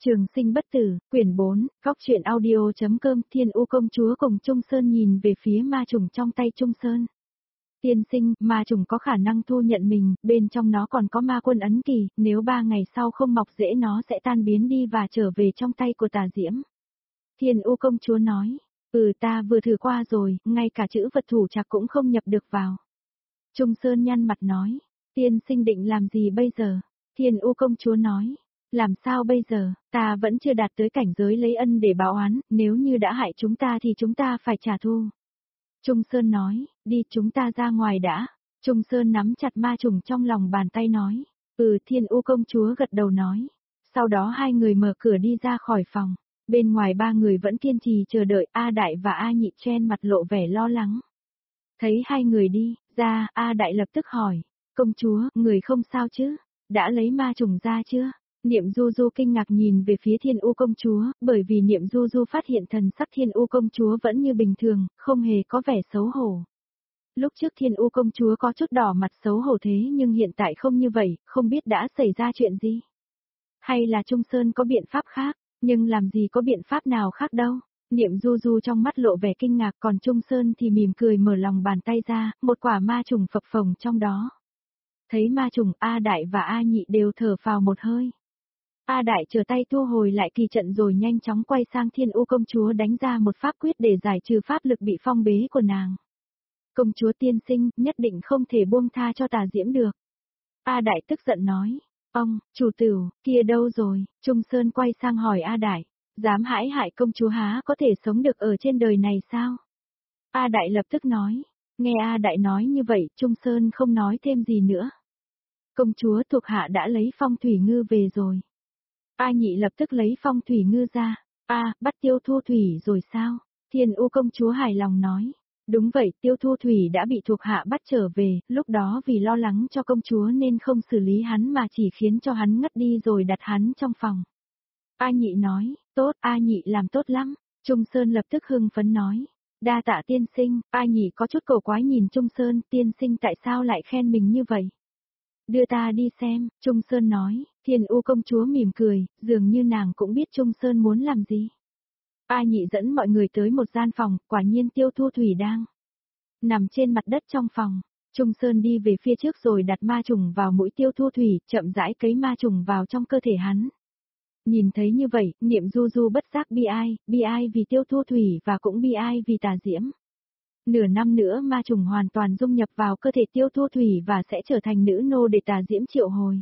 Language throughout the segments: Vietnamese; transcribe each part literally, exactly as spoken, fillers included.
Trường sinh bất tử, quyển bốn, góc truyện audio.com. Thiên U công chúa cùng Trung Sơn nhìn về phía ma trùng trong tay Trung Sơn. Tiên sinh, ma trùng có khả năng thu nhận mình, bên trong nó còn có ma quân ấn kỳ, nếu ba ngày sau không mọc rễ nó sẽ tan biến đi và trở về trong tay của Tà Diễm. Thiên U công chúa nói, ừ ta vừa thử qua rồi, ngay cả chữ vật thủ trạc cũng không nhập được vào. Trung Sơn nhăn mặt nói, tiên sinh định làm gì bây giờ? Thiên U công chúa nói, làm sao bây giờ, ta vẫn chưa đạt tới cảnh giới lấy ân để báo oán, nếu như đã hại chúng ta thì chúng ta phải trả thù. Trung Sơn nói, đi chúng ta ra ngoài đã. Trung Sơn nắm chặt ma trùng trong lòng bàn tay nói, ừ Thiên U công chúa gật đầu nói. Sau đó hai người mở cửa đi ra khỏi phòng, bên ngoài ba người vẫn kiên trì chờ đợi. A Đại và A Nhị chen mặt lộ vẻ lo lắng. Thấy hai người đi ra, A Đại lập tức hỏi, công chúa, người không sao chứ, đã lấy ma trùng ra chưa? Niệm Du Du kinh ngạc nhìn về phía Thiên U công chúa, bởi vì Niệm Du Du phát hiện thần sắc Thiên U công chúa vẫn như bình thường, không hề có vẻ xấu hổ. Lúc trước Thiên U công chúa có chút đỏ mặt xấu hổ thế nhưng hiện tại không như vậy, không biết đã xảy ra chuyện gì. Hay là Trung Sơn có biện pháp khác, nhưng làm gì có biện pháp nào khác đâu. Niệm Du Du trong mắt lộ vẻ kinh ngạc, còn Trung Sơn thì mỉm cười mở lòng bàn tay ra, một quả ma trùng phập phồng trong đó. Thấy ma trùng, A Đại và A Nhị đều thở phào một hơi. A Đại chờ tay thu hồi lại kỳ trận rồi nhanh chóng quay sang Thiên U công chúa đánh ra một pháp quyết để giải trừ pháp lực bị phong bế của nàng. Công chúa tiên sinh, nhất định không thể buông tha cho Tà Diễm được. A Đại tức giận nói, ông, chủ tử, kia đâu rồi? Trung Sơn quay sang hỏi A Đại, dám hãy hại công chúa há có thể sống được ở trên đời này sao? A Đại lập tức nói, nghe A Đại nói như vậy, Trung Sơn không nói thêm gì nữa. Công chúa thuộc hạ đã lấy phong thủy ngư về rồi. A Nhị lập tức lấy phong thủy ngư ra. A, à, bắt Tiêu Thu Thủy rồi sao? Thiên U công chúa hài lòng nói. Đúng vậy, Tiêu Thu Thủy đã bị thuộc hạ bắt trở về, lúc đó vì lo lắng cho công chúa nên không xử lý hắn mà chỉ khiến cho hắn ngất đi rồi đặt hắn trong phòng. A Nhị nói, tốt, A Nhị làm tốt lắm. Trung Sơn lập tức hưng phấn nói. Đa tạ tiên sinh, A Nhị có chút cổ quái nhìn Trung Sơn, tiên sinh tại sao lại khen mình như vậy? Đưa ta đi xem, Trung Sơn nói. Thiên U công chúa mỉm cười, dường như nàng cũng biết Trung Sơn muốn làm gì. A Nhị dẫn mọi người tới một gian phòng, quả nhiên Tiêu Thu Thủy đang nằm trên mặt đất trong phòng. Trung Sơn đi về phía trước rồi đặt ma trùng vào mũi Tiêu Thu Thủy, chậm rãi cấy ma trùng vào trong cơ thể hắn. Nhìn thấy như vậy, Niệm Du Du bất giác bi ai, bi ai vì Tiêu Thu Thủy và cũng bi ai vì Tà Diễm. Nửa năm nữa ma trùng hoàn toàn dung nhập vào cơ thể Tiêu Thu Thủy và sẽ trở thành nữ nô để Tà Diễm triệu hồi.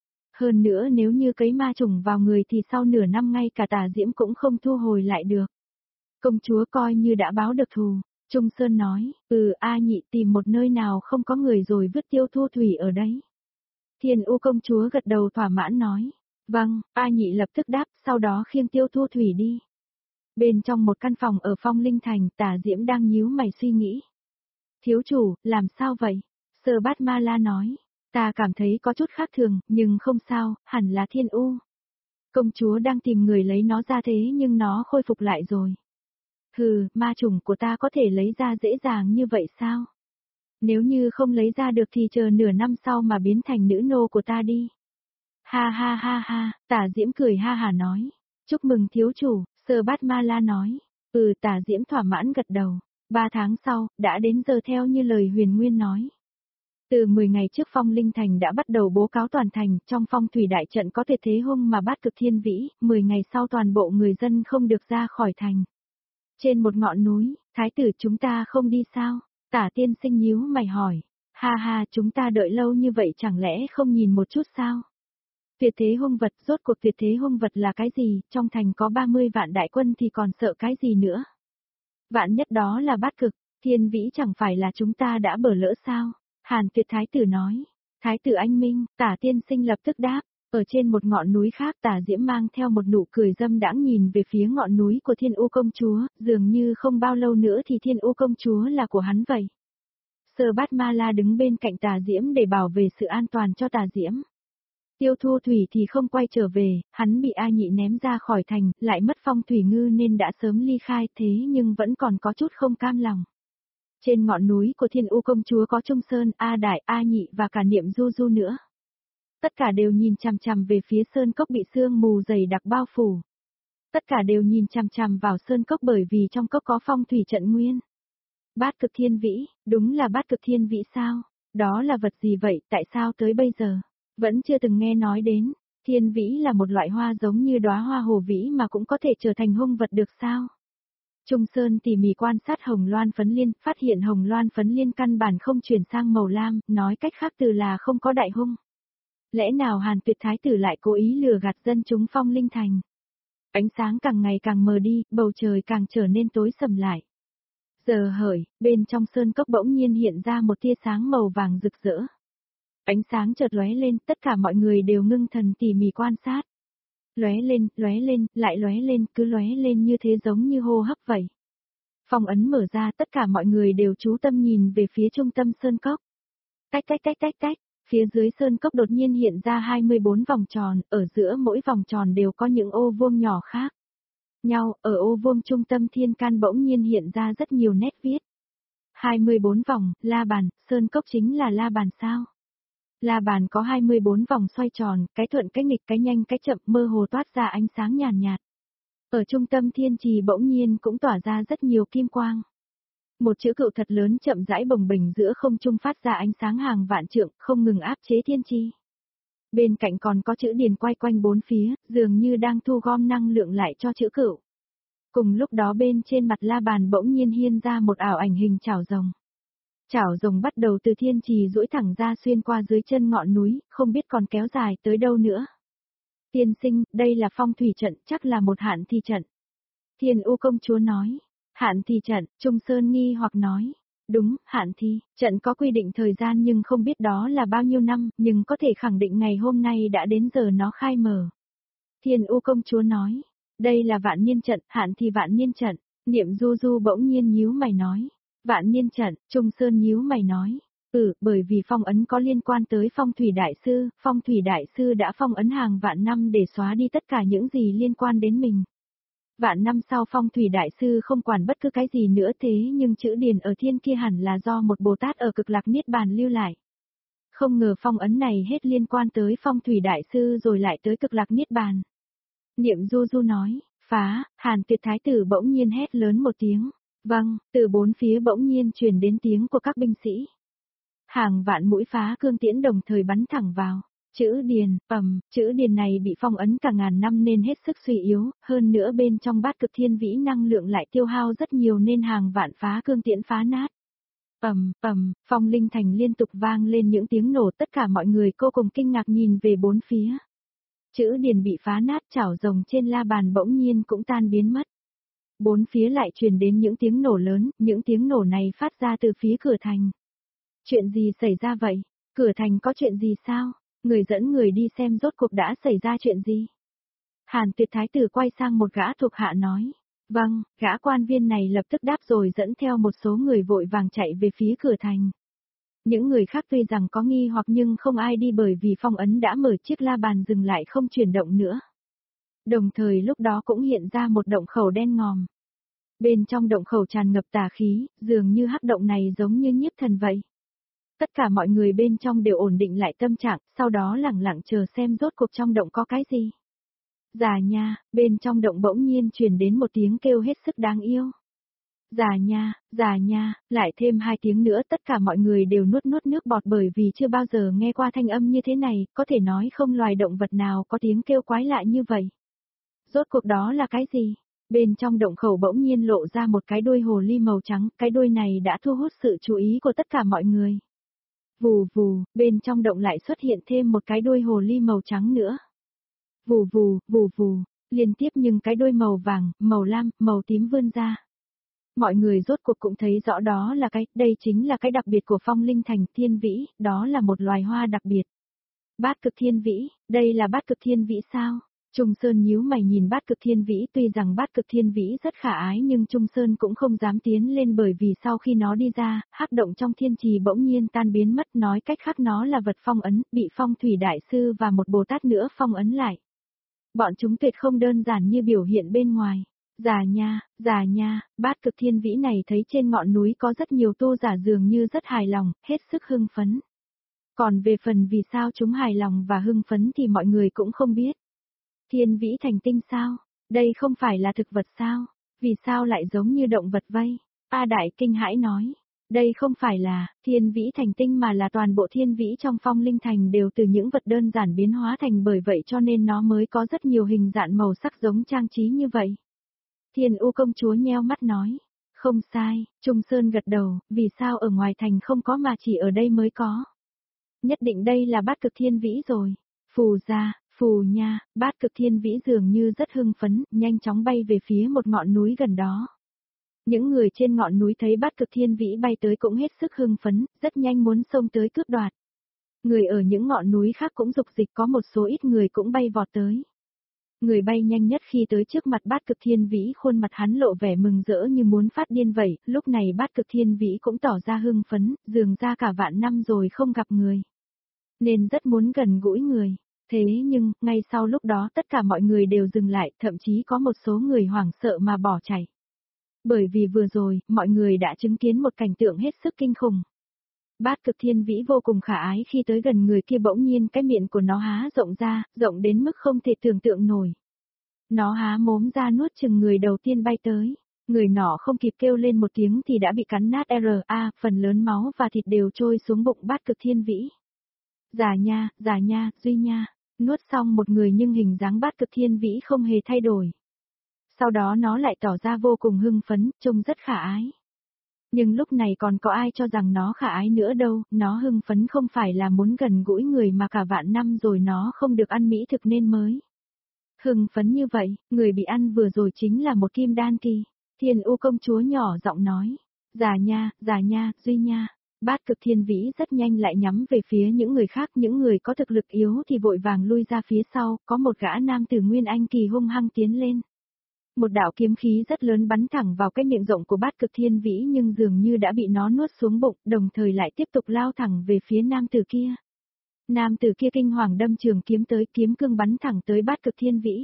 Hơn nữa nếu như cấy ma trùng vào người thì sau nửa năm ngay cả Tà Diễm cũng không thu hồi lại được. Công chúa coi như đã báo được thù. Trung Sơn nói, ừ A Nhị tìm một nơi nào không có người rồi vứt Tiêu Thu Thủy ở đấy. Thiên U công chúa gật đầu thỏa mãn nói, vâng, A Nhị lập tức đáp, sau đó khiêng Tiêu Thu Thủy đi. Bên trong một căn phòng ở Phong Linh Thành, Tà Diễm đang nhíu mày suy nghĩ. Thiếu chủ, làm sao vậy? Sơ Bát Ma La nói. Ta cảm thấy có chút khác thường, nhưng không sao, hẳn là Thiên U. Công chúa đang tìm người lấy nó ra thế nhưng nó khôi phục lại rồi. Hừ, ma trùng của ta có thể lấy ra dễ dàng như vậy sao? Nếu như không lấy ra được thì chờ nửa năm sau mà biến thành nữ nô của ta đi. Ha ha ha ha, Tả Diễm cười ha hà nói. Chúc mừng thiếu chủ, Sơ Bát Ma La nói. Ừ, Tả Diễm thỏa mãn gật đầu. Ba tháng sau, đã đến giờ theo như lời Huyền Nguyên nói. Từ mười ngày trước Phong Linh Thành đã bắt đầu bố cáo toàn thành, trong phong thủy đại trận có tuyệt thế hung mà bát cực thiên vĩ, mười ngày sau toàn bộ người dân không được ra khỏi thành. Trên một ngọn núi, thái tử chúng ta không đi sao? Tả tiên sinh nhíu mày hỏi. Ha ha, chúng ta đợi lâu như vậy chẳng lẽ không nhìn một chút sao? Tuyệt thế hung vật, rốt cuộc tuyệt thế hung vật là cái gì, trong thành có ba mươi vạn đại quân thì còn sợ cái gì nữa? Vạn nhất đó là bát cực, thiên vĩ chẳng phải là chúng ta đã bở lỡ sao? Hàn Tuyệt thái tử nói. Thái tử anh minh, Tả tiên sinh lập tức đáp. Ở trên một ngọn núi khác Tả Diễm mang theo một nụ cười dâm đãng nhìn về phía ngọn núi của Thiên U công chúa, dường như không bao lâu nữa thì Thiên U công chúa là của hắn vậy. Sơ Bát Ma La đứng bên cạnh Tả Diễm để bảo vệ sự an toàn cho Tả Diễm. Tiêu Thu Thủy thì không quay trở về, hắn bị A Nhị ném ra khỏi thành, lại mất phong thủy ngư nên đã sớm ly khai thế nhưng vẫn còn có chút không cam lòng. Trên ngọn núi của Thiên U công chúa có Trung Sơn, A Đại, A Nhị và cả Niệm Du Du nữa. Tất cả đều nhìn chằm chằm về phía sơn cốc bị sương mù dày đặc bao phủ. Tất cả đều nhìn chằm chằm vào sơn cốc bởi vì trong cốc có phong thủy trận nguyên. Bát cực thiên vĩ, đúng là bát cực thiên vĩ sao? Đó là vật gì vậy, tại sao tới bây giờ? Vẫn chưa từng nghe nói đến. Thiên vĩ là một loại hoa giống như đóa hoa hồ vĩ mà cũng có thể trở thành hung vật được sao? Trung Sơn tỉ mỉ quan sát hồng loan phấn liên, phát hiện hồng loan phấn liên căn bản không chuyển sang màu lam, nói cách khác từ là không có đại hung. Lẽ nào Hàn Tuyệt Thái tử lại cố ý lừa gạt dân chúng Phong Linh Thành? Ánh sáng càng ngày càng mờ đi, bầu trời càng trở nên tối sầm lại. Giờ hởi, bên trong sơn cốc bỗng nhiên hiện ra một tia sáng màu vàng rực rỡ. Ánh sáng chợt lóe lên, tất cả mọi người đều ngưng thần tỉ mỉ quan sát. Lóe lên, lóe lên, lại lóe lên, cứ lóe lên như thế giống như hô hấp vậy. Phong ấn mở ra, tất cả mọi người đều chú tâm nhìn về phía trung tâm sơn cốc. Tách tách tách tách tách, phía dưới sơn cốc đột nhiên hiện ra hai mươi bốn vòng tròn, ở giữa mỗi vòng tròn đều có những ô vuông nhỏ khác nhau, ở ô vuông trung tâm thiên can bỗng nhiên hiện ra rất nhiều nét viết. hai mươi bốn vòng, la bàn, sơn cốc chính là la bàn sao? La bàn có hai mươi bốn vòng xoay tròn, cái thuận cái nghịch cái nhanh cái chậm mơ hồ toát ra ánh sáng nhàn nhạt, nhạt. Ở trung tâm thiên trì bỗng nhiên cũng tỏa ra rất nhiều kim quang. Một chữ cựu thật lớn chậm rãi bồng bềnh giữa không trung phát ra ánh sáng hàng vạn trượng, không ngừng áp chế thiên trì. Bên cạnh còn có chữ điền quay quanh bốn phía, dường như đang thu gom năng lượng lại cho chữ cựu. Cùng lúc đó bên trên mặt la bàn bỗng nhiên hiên ra một ảo ảnh hình chảo rồng. Chảo rồng bắt đầu từ thiên trì duỗi thẳng ra xuyên qua dưới chân ngọn núi, không biết còn kéo dài tới đâu nữa. Tiên sinh, đây là phong thủy trận, chắc là một hạn thi trận. Thiên U công chúa nói. Hạn thi trận, Trung Sơn nghi hoặc nói. Đúng, hạn thi, trận có quy định thời gian nhưng không biết đó là bao nhiêu năm, nhưng có thể khẳng định ngày hôm nay đã đến giờ nó khai mở. Thiên U công chúa nói. Đây là vạn niên trận, hạn thi vạn niên trận. Niệm Du Du bỗng nhiên nhíu mày nói. Vạn niên trận, Trung Sơn nhíu mày nói. Ừ, bởi vì phong ấn có liên quan tới phong thủy đại sư, phong thủy đại sư đã phong ấn hàng vạn năm để xóa đi tất cả những gì liên quan đến mình. Vạn năm sau phong thủy đại sư không quản bất cứ cái gì nữa thế nhưng chữ điền ở thiên kia hẳn là do một Bồ Tát ở cực lạc niết bàn lưu lại. Không ngờ phong ấn này hết liên quan tới phong thủy đại sư rồi lại tới cực lạc niết bàn. Niệm Du Du nói, phá, Hàn Tuyệt Thái tử bỗng nhiên hét lớn một tiếng. Vâng, từ bốn phía bỗng nhiên truyền đến tiếng của các binh sĩ. Hàng vạn mũi phá cương tiễn đồng thời bắn thẳng vào. Chữ điền, ầm, chữ điền này bị phong ấn cả ngàn năm nên hết sức suy yếu, hơn nữa bên trong bát cực thiên vĩ năng lượng lại tiêu hao rất nhiều nên hàng vạn phá cương tiễn phá nát. Ầm, ầm, Phong Linh Thành liên tục vang lên những tiếng nổ, tất cả mọi người vô cùng kinh ngạc nhìn về bốn phía. Chữ điền bị phá nát, chảo rồng trên la bàn bỗng nhiên cũng tan biến mất. Bốn phía lại truyền đến những tiếng nổ lớn, những tiếng nổ này phát ra từ phía cửa thành. Chuyện gì xảy ra vậy? Cửa thành có chuyện gì sao? Người dẫn người đi xem rốt cuộc đã xảy ra chuyện gì? Hàn Tuyệt Thái tử quay sang một gã thuộc hạ nói. Vâng, gã quan viên này lập tức đáp rồi dẫn theo một số người vội vàng chạy về phía cửa thành. Những người khác tuy rằng có nghi hoặc nhưng không ai đi bởi vì phong ấn đã mở, chiếc la bàn dừng lại không chuyển động nữa. Đồng thời lúc đó cũng hiện ra một động khẩu đen ngòm. Bên trong động khẩu tràn ngập tà khí, dường như hắc động này giống như nhiếp thần vậy. Tất cả mọi người bên trong đều ổn định lại tâm trạng, sau đó lặng lặng chờ xem rốt cuộc trong động có cái gì. Già nha, bên trong động bỗng nhiên truyền đến một tiếng kêu hết sức đáng yêu. Già nha, già nha, lại thêm hai tiếng nữa tất cả mọi người đều nuốt nuốt nước bọt bởi vì chưa bao giờ nghe qua thanh âm như thế này, có thể nói không loài động vật nào có tiếng kêu quái lạ như vậy. Rốt cuộc đó là cái gì? Bên trong động khẩu bỗng nhiên lộ ra một cái đuôi hồ ly màu trắng, cái đuôi này đã thu hút sự chú ý của tất cả mọi người. Vù vù, bên trong động lại xuất hiện thêm một cái đuôi hồ ly màu trắng nữa. Vù vù, vù vù, liên tiếp nhưng cái đuôi màu vàng, màu lam, màu tím vươn ra. Mọi người rốt cuộc cũng thấy rõ đó là cái, đây chính là cái đặc biệt của Phong Linh Thành thiên vĩ, đó là một loài hoa đặc biệt. Bát cực thiên vĩ, đây là bát cực thiên vĩ sao? Trung Sơn nhíu mày nhìn bát cực thiên vĩ, tuy rằng bát cực thiên vĩ rất khả ái nhưng Trung Sơn cũng không dám tiến lên bởi vì sau khi nó đi ra, hắc động trong thiên trì bỗng nhiên tan biến mất, nói cách khác nó là vật phong ấn, bị phong thủy đại sư và một Bồ Tát nữa phong ấn lại. Bọn chúng tuyệt không đơn giản như biểu hiện bên ngoài. Già nha, già nha, bát cực thiên vĩ này thấy trên ngọn núi có rất nhiều tu giả dường như rất hài lòng, hết sức hưng phấn. Còn về phần vì sao chúng hài lòng và hưng phấn thì mọi người cũng không biết. Thiên vĩ thành tinh sao? Đây không phải là thực vật sao? Vì sao lại giống như động vật vây? A Đại kinh hãi nói. Đây không phải là thiên vĩ thành tinh mà là toàn bộ thiên vĩ trong phong linh thành đều từ những vật đơn giản biến hóa thành, bởi vậy cho nên nó mới có rất nhiều hình dạng màu sắc giống trang trí như vậy. Thiên U công chúa nheo mắt nói. Không sai, Trung Sơn gật đầu, vì sao ở ngoài thành không có mà chỉ ở đây mới có. Nhất định đây là bát cực thiên vĩ rồi. Phù ra, phù nha, bát cực thiên vĩ dường như rất hưng phấn, nhanh chóng bay về phía một ngọn núi gần đó. Những người trên ngọn núi thấy bát cực thiên vĩ bay tới cũng hết sức hưng phấn, rất nhanh muốn xông tới cướp đoạt. Người ở những ngọn núi khác cũng dục dịch, có một số ít người cũng bay vọt tới. Người bay nhanh nhất khi tới trước mặt bát cực thiên vĩ, khuôn mặt hắn lộ vẻ mừng rỡ như muốn phát điên vậy, lúc này bát cực thiên vĩ cũng tỏ ra hưng phấn, dường ra cả vạn năm rồi không gặp người. Nên rất muốn gần gũi người. Thế nhưng, ngay sau lúc đó tất cả mọi người đều dừng lại, thậm chí có một số người hoảng sợ mà bỏ chạy. Bởi vì vừa rồi, mọi người đã chứng kiến một cảnh tượng hết sức kinh khủng. Bát cực thiên vĩ vô cùng khả ái khi tới gần người kia, bỗng nhiên cái miệng của nó há rộng ra, rộng đến mức không thể tưởng tượng nổi. Nó há mồm ra nuốt chừng người đầu tiên bay tới. Người nọ không kịp kêu lên một tiếng thì đã bị cắn nát ra, phần lớn máu và thịt đều trôi xuống bụng bát cực thiên vĩ. Già nha, già nha, Duy nha, nuốt xong một người nhưng hình dáng bát cực thiên vĩ không hề thay đổi. Sau đó nó lại tỏ ra vô cùng hưng phấn, trông rất khả ái. Nhưng lúc này còn có ai cho rằng nó khả ái nữa đâu, nó hưng phấn không phải là muốn gần gũi người mà cả vạn năm rồi nó không được ăn mỹ thực nên mới. Hưng phấn như vậy, người bị ăn vừa rồi chính là một kim đan kỳ. Thiên U công chúa nhỏ giọng nói, già nha, già nha, Duy nha. Bát cực thiên vĩ rất nhanh lại nhắm về phía những người khác, những người có thực lực yếu thì vội vàng lui ra phía sau, có một gã nam tử Nguyên Anh kỳ hung hăng tiến lên. Một đạo kiếm khí rất lớn bắn thẳng vào cái miệng rộng của bát cực thiên vĩ nhưng dường như đã bị nó nuốt xuống bụng, đồng thời lại tiếp tục lao thẳng về phía nam tử kia. Nam tử kia kinh hoàng đâm trường kiếm tới, kiếm cương bắn thẳng tới bát cực thiên vĩ.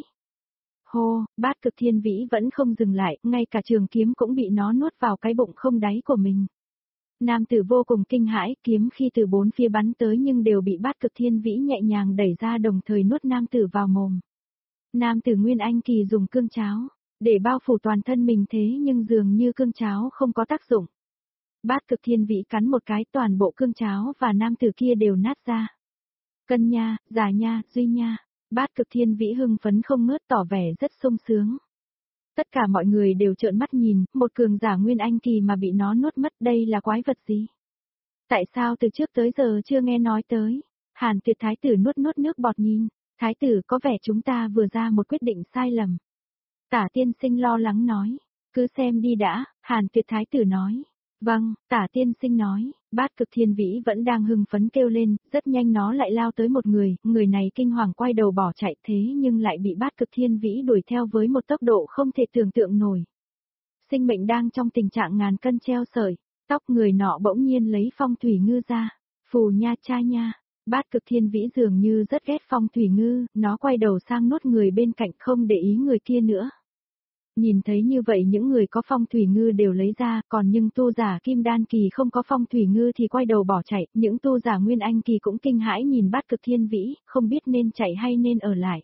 Hô, bát cực thiên vĩ vẫn không dừng lại, ngay cả trường kiếm cũng bị nó nuốt vào cái bụng không đáy của mình. Nam tử vô cùng kinh hãi, kiếm khi từ bốn phía bắn tới nhưng đều bị bát cực thiên vĩ nhẹ nhàng đẩy ra, đồng thời nuốt nam tử vào mồm. Nam tử Nguyên Anh kỳ dùng cương cháo để bao phủ toàn thân mình, thế nhưng dường như cương cháo không có tác dụng. Bát cực thiên vĩ cắn một cái, toàn bộ cương cháo và nam tử kia đều nát ra. Cân nha, già nha, Duy nha. Bát cực thiên vĩ hưng phấn không ngớt, tỏ vẻ rất sung sướng. Tất cả mọi người đều trợn mắt nhìn, một cường giả Nguyên Anh kỳ mà bị nó nuốt mất, đây là quái vật gì? Tại sao từ trước tới giờ chưa nghe nói tới? Hàn Tuyệt thái tử nuốt nuốt nước bọt nhìn, thái tử có vẻ chúng ta vừa ra một quyết định sai lầm. Tả tiên sinh lo lắng nói, cứ xem đi đã, Hàn Tuyệt thái tử nói. Vâng, Tả tiên sinh nói, bát cực thiên vĩ vẫn đang hưng phấn kêu lên, rất nhanh nó lại lao tới một người, người này kinh hoàng quay đầu bỏ chạy, thế nhưng lại bị bát cực thiên vĩ đuổi theo với một tốc độ không thể tưởng tượng nổi. Sinh mệnh đang trong tình trạng ngàn cân treo sợi, tóc người nọ bỗng nhiên lấy phong thủy ngư ra, phù nha cha nha. Bát cực thiên vĩ dường như rất ghét phong thủy ngư, nó quay đầu sang nuốt người bên cạnh không để ý người kia nữa. Nhìn thấy như vậy những người có phong thủy ngư đều lấy ra, còn nhưng tu giả kim đan kỳ không có phong thủy ngư thì quay đầu bỏ chạy, những tu giả Nguyên Anh kỳ cũng kinh hãi nhìn bát cực thiên vĩ, không biết nên chạy hay nên ở lại.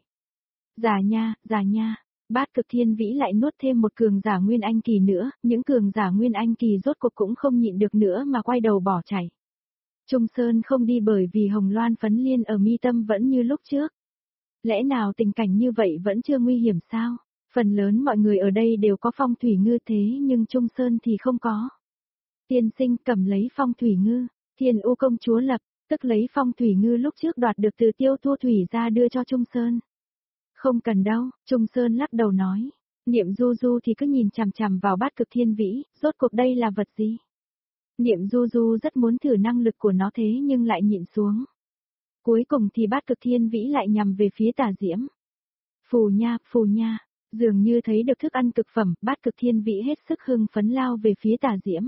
Già nha, già nha, bát cực thiên vĩ lại nuốt thêm một cường giả Nguyên Anh kỳ nữa, những cường giả Nguyên Anh kỳ rốt cuộc cũng không nhịn được nữa mà quay đầu bỏ chạy. Trung Sơn không đi bởi vì hồng loan phấn liên ở mi tâm vẫn như lúc trước. Lẽ nào tình cảnh như vậy vẫn chưa nguy hiểm sao? Phần lớn mọi người ở đây đều có phong thủy ngư thế nhưng Trung Sơn thì không có. Tiên sinh cầm lấy phong thủy ngư, Thiên U công chúa lập, tức lấy phong thủy ngư lúc trước đoạt được từ Tiêu Thu Thủy ra đưa cho Trung Sơn. Không cần đâu, Trung Sơn lắc đầu nói. Niệm Du Du thì cứ nhìn chằm chằm vào bát cực thiên vĩ, rốt cuộc đây là vật gì? Niệm Du Du rất muốn thử năng lực của nó thế nhưng lại nhịn xuống. Cuối cùng thì bát cực thiên vĩ lại nhằm về phía Tả Diễm. Phù nha, phù nha, dường như thấy được thức ăn cực phẩm, bát cực thiên vĩ hết sức hưng phấn lao về phía Tả Diễm.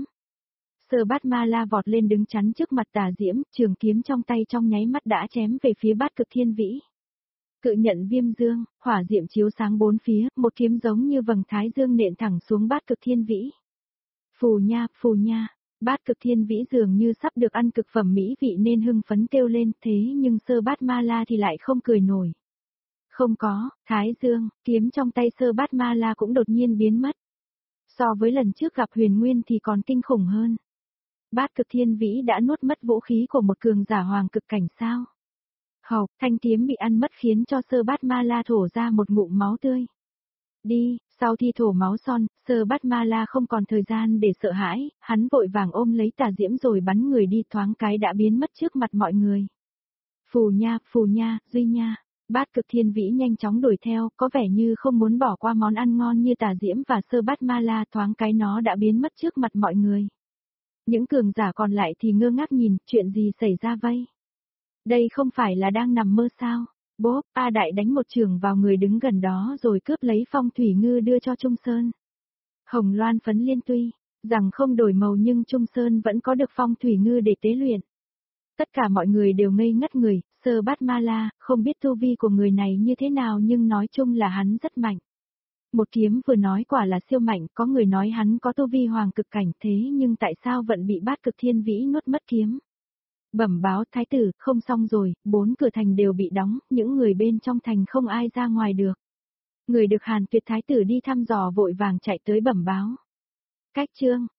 Sơ bát ma la vọt lên đứng chắn trước mặt Tả Diễm, trường kiếm trong tay trong nháy mắt đã chém về phía bát cực thiên vĩ. Cự nhận viêm dương, hỏa diệm chiếu sáng bốn phía, một kiếm giống như vầng thái dương nện thẳng xuống bát cực thiên vĩ. Phù nha, phù nha, Bát Cực Thiên Vĩ dường như sắp được ăn cực phẩm mỹ vị nên hưng phấn kêu lên, thế nhưng Sơ Bát Ma La thì lại không cười nổi. Không có, Thái Dương, kiếm trong tay Sơ Bát Ma La cũng đột nhiên biến mất. So với lần trước gặp Huyền Nguyên thì còn kinh khủng hơn. Bát Cực Thiên Vĩ đã nuốt mất vũ khí của một cường giả hoàng cực cảnh sao? Hộc, thanh kiếm bị ăn mất khiến cho Sơ Bát Ma La thổ ra một ngụm máu tươi. Đi, sau khi thổ máu son, Sơ Bát Ma La không còn thời gian để sợ hãi, hắn vội vàng ôm lấy Tà Diễm rồi bắn người đi, thoáng cái đã biến mất trước mặt mọi người. Phù nha, phù nha, duy nha. Bát Cực Thiên Vĩ nhanh chóng đuổi theo, có vẻ như không muốn bỏ qua món ăn ngon như Tà Diễm và Sơ Bát Ma La, thoáng cái nó đã biến mất trước mặt mọi người. Những cường giả còn lại thì ngơ ngác nhìn, chuyện gì xảy ra vậy? Đây không phải là đang nằm mơ sao? Bốp, A Đại đánh một trường vào người đứng gần đó rồi cướp lấy phong thủy ngư đưa cho Trung Sơn. Hồng Loan Phấn Liên tuy rằng không đổi màu nhưng Trung Sơn vẫn có được phong thủy ngư để tế luyện. Tất cả mọi người đều ngây ngất người, Sơ Bát Ma La, không biết tu vi của người này như thế nào nhưng nói chung là hắn rất mạnh. Một kiếm vừa nói quả là siêu mạnh, có người nói hắn có tu vi hoàng cực cảnh, thế nhưng tại sao vẫn bị Bát Cực Thiên Vĩ nuốt mất kiếm? Bẩm báo thái tử, không xong rồi, bốn cửa thành đều bị đóng, những người bên trong thành không ai ra ngoài được. Người được Hàn Tuyệt thái tử đi thăm dò vội vàng chạy tới bẩm báo. Cách chương